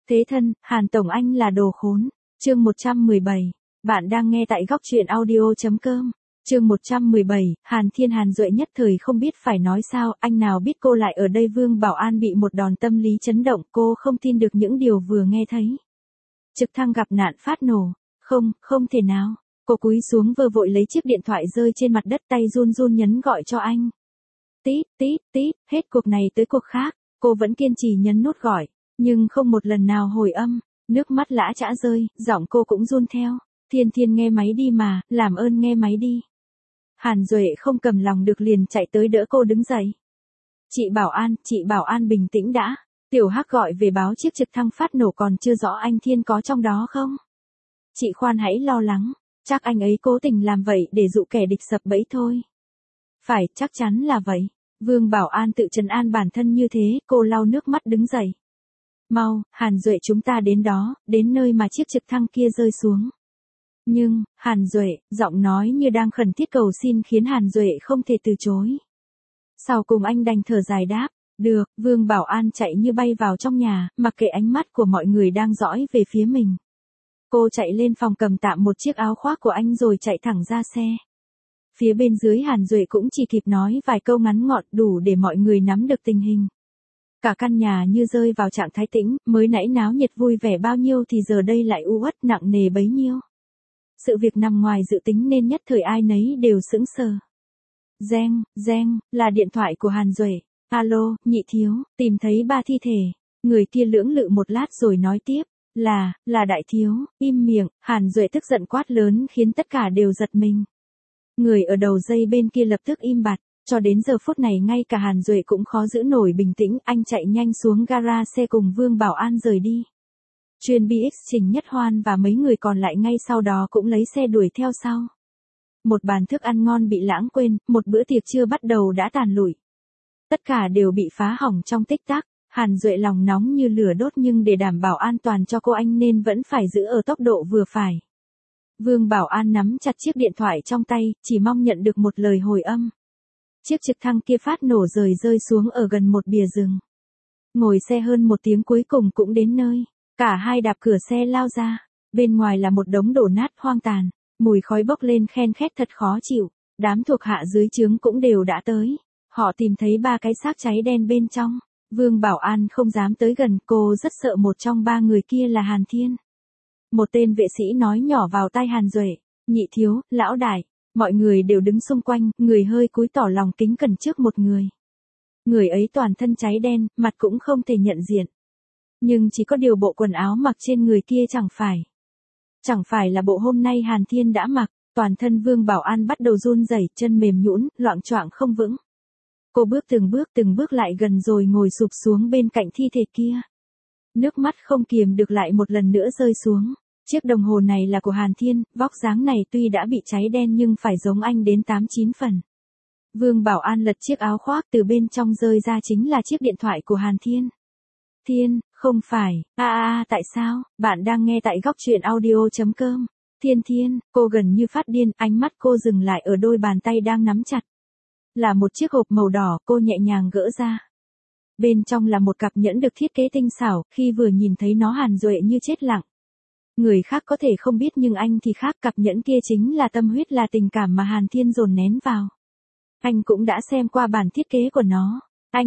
Thế thân, Hàn Tổng Anh là đồ khốn. Chương 117. Bạn đang nghe tại góc truyện audio.com. Chương 117, Hàn Thiên Hàn Duệ nhất thời không biết phải nói sao, anh nào biết cô lại ở đây. Vương Bảo An bị một đòn tâm lý chấn động, cô không tin được những điều vừa nghe thấy. Trực thăng gặp nạn phát nổ, không thể nào. Cô cúi xuống vơ vội lấy chiếc điện thoại rơi trên mặt đất, tay run run nhấn gọi cho anh. Tít, tít, tít, hết cuộc này tới cuộc khác, cô vẫn kiên trì nhấn nút gọi, nhưng không một lần nào hồi âm, nước mắt lã chã rơi, giọng cô cũng run theo. Thiên Thiên nghe máy đi mà, làm ơn nghe máy đi. Hàn Duệ không cầm lòng được liền chạy tới đỡ cô đứng dậy. Chị Bảo An bình tĩnh đã. Tiểu Hắc gọi về báo chiếc trực thăng phát nổ, còn chưa rõ anh Thiên có trong đó không. Chị khoan hãy lo lắng, chắc anh ấy cố tình làm vậy để dụ kẻ địch sập bẫy thôi. Phải, chắc chắn là vậy. Vương Bảo An tự trấn an bản thân như thế, cô lau nước mắt đứng dậy. Mau, Hàn Duệ, chúng ta đến đó, đến nơi mà chiếc trực thăng kia rơi xuống. Nhưng, Hàn Duệ, giọng nói như đang khẩn thiết cầu xin khiến Hàn Duệ không thể từ chối. Sau cùng anh đành thở dài đáp, được. Vương Bảo An chạy như bay vào trong nhà, mặc kệ ánh mắt của mọi người đang dõi về phía mình. Cô chạy lên phòng cầm tạm một chiếc áo khoác của anh rồi chạy thẳng ra xe. Phía bên dưới Hàn Duệ cũng chỉ kịp nói vài câu ngắn gọn đủ để mọi người nắm được tình hình. Cả căn nhà như rơi vào trạng thái tĩnh, mới nãy náo nhiệt vui vẻ bao nhiêu thì giờ đây lại u uất nặng nề bấy nhiêu. Sự việc nằm ngoài dự tính nên nhất thời ai nấy đều sững sờ. Reng, là điện thoại của Hàn Duệ. Alo, nhị thiếu, tìm thấy 3 thi thể. Người kia lưỡng lự một lát rồi nói tiếp, là đại thiếu. Im miệng. Hàn Duệ tức giận quát lớn khiến tất cả đều giật mình. Người ở đầu dây bên kia lập tức im bặt, cho đến giờ phút này ngay cả Hàn Duệ cũng khó giữ nổi bình tĩnh, anh chạy nhanh xuống gara xe cùng Vương Bảo An rời đi. Chuyên BX Trình Nhất Hoan và mấy người còn lại ngay sau đó cũng lấy xe đuổi theo sau. Một bàn thức ăn ngon bị lãng quên, một bữa tiệc chưa bắt đầu đã tàn lụi. Tất cả đều bị phá hỏng trong tích tắc. Hàn Duệ lòng nóng như lửa đốt, nhưng để đảm bảo an toàn cho cô anh nên vẫn phải giữ ở tốc độ vừa phải. Vương Bảo An nắm chặt chiếc điện thoại trong tay, chỉ mong nhận được một lời hồi âm. Chiếc trực thăng kia phát nổ rơi xuống ở gần một bìa rừng. Ngồi xe hơn 1 tiếng cuối cùng cũng đến nơi. Cả hai đạp cửa xe lao ra. Bên ngoài là một đống đổ nát hoang tàn. Mùi khói bốc lên khen khét thật khó chịu. Đám thuộc hạ dưới trướng cũng đều đã tới. Họ tìm thấy 3 cái xác cháy đen bên trong. Vương Bảo An không dám tới gần, cô rất sợ một trong 3 người kia là Hàn Thiên. Một tên vệ sĩ nói nhỏ vào tai Hàn Duệ, nhị thiếu, lão đại. Mọi người đều đứng xung quanh, người hơi cúi tỏ lòng kính cẩn trước một người. Người ấy toàn thân cháy đen, mặt cũng không thể nhận diện. Nhưng chỉ có điều bộ quần áo mặc trên người kia chẳng phải là bộ hôm nay Hàn Thiên đã mặc. Toàn thân Vương Bảo An bắt đầu run rẩy, chân mềm nhũn, loạng choạng không vững. Cô bước từng bước lại gần rồi ngồi sụp xuống bên cạnh thi thể kia. Nước mắt không kiềm được lại một lần nữa rơi xuống. Chiếc đồng hồ này là của Hàn Thiên, vóc dáng này tuy đã bị cháy đen nhưng phải giống anh đến 8-9 phần. Vương Bảo An lật chiếc áo khoác, từ bên trong rơi ra chính là chiếc điện thoại của Hàn Thiên. Thiên, không phải, tại sao, bạn đang nghe tại góc truyện audio.com. Thiên, cô gần như phát điên, ánh mắt cô dừng lại ở đôi bàn tay đang nắm chặt. Là một chiếc hộp màu đỏ, cô nhẹ nhàng gỡ ra. Bên trong là một cặp nhẫn được thiết kế tinh xảo, khi vừa nhìn thấy nó Hàn Duệ như chết lặng. Người khác có thể không biết nhưng anh thì khác, cặp nhẫn kia chính là tâm huyết, là tình cảm mà Hàn Thiên dồn nén vào. Anh cũng đã xem qua bản thiết kế của nó.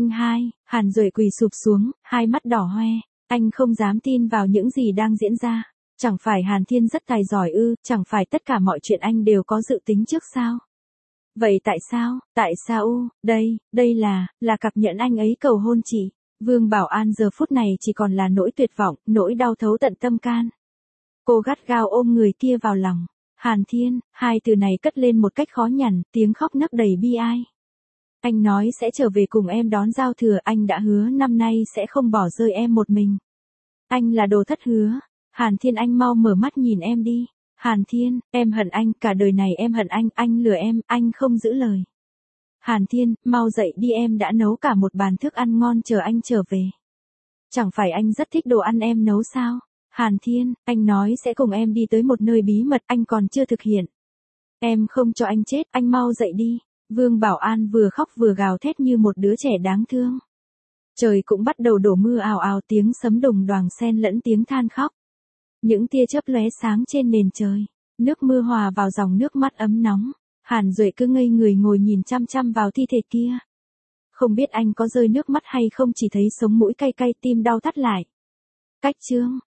Hàn Duệ quỳ sụp xuống, hai mắt đỏ hoe. Anh không dám tin vào những gì đang diễn ra. Chẳng phải Hàn Thiên rất tài giỏi ư, chẳng phải tất cả mọi chuyện anh đều có dự tính trước sao? Vậy tại sao đây là cặp nhẫn anh ấy cầu hôn chị. Vương Bảo An giờ phút này chỉ còn là nỗi tuyệt vọng, nỗi đau thấu tận tâm can. Cô gắt gao ôm người kia vào lòng. Hàn Thiên, 2 từ này cất lên một cách khó nhằn, tiếng khóc nấc đầy bi ai. Anh nói sẽ trở về cùng em đón giao thừa, anh đã hứa năm nay sẽ không bỏ rơi em một mình. Anh là đồ thất hứa. Hàn Thiên, anh mau mở mắt nhìn em đi. Hàn Thiên, em hận anh, cả đời này em hận anh lừa em, anh không giữ lời. Hàn Thiên, mau dậy đi, em đã nấu cả một bàn thức ăn ngon chờ anh trở về. Chẳng phải anh rất thích đồ ăn em nấu sao? Hàn Thiên, anh nói sẽ cùng em đi tới một nơi bí mật, anh còn chưa thực hiện. Em không cho anh chết, anh mau dậy đi. Vương Bảo An vừa khóc vừa gào thét như một đứa trẻ đáng thương. Trời cũng bắt đầu đổ mưa ào ào, tiếng sấm đùng đoàng xen lẫn tiếng than khóc. Những tia chớp lóe sáng trên nền trời, nước mưa hòa vào dòng nước mắt ấm nóng. Hàn Duệ cứ ngây người ngồi nhìn chăm chăm vào thi thể kia. Không biết anh có rơi nước mắt hay không, chỉ thấy sống mũi cay cay, tim đau thắt lại. Cách chương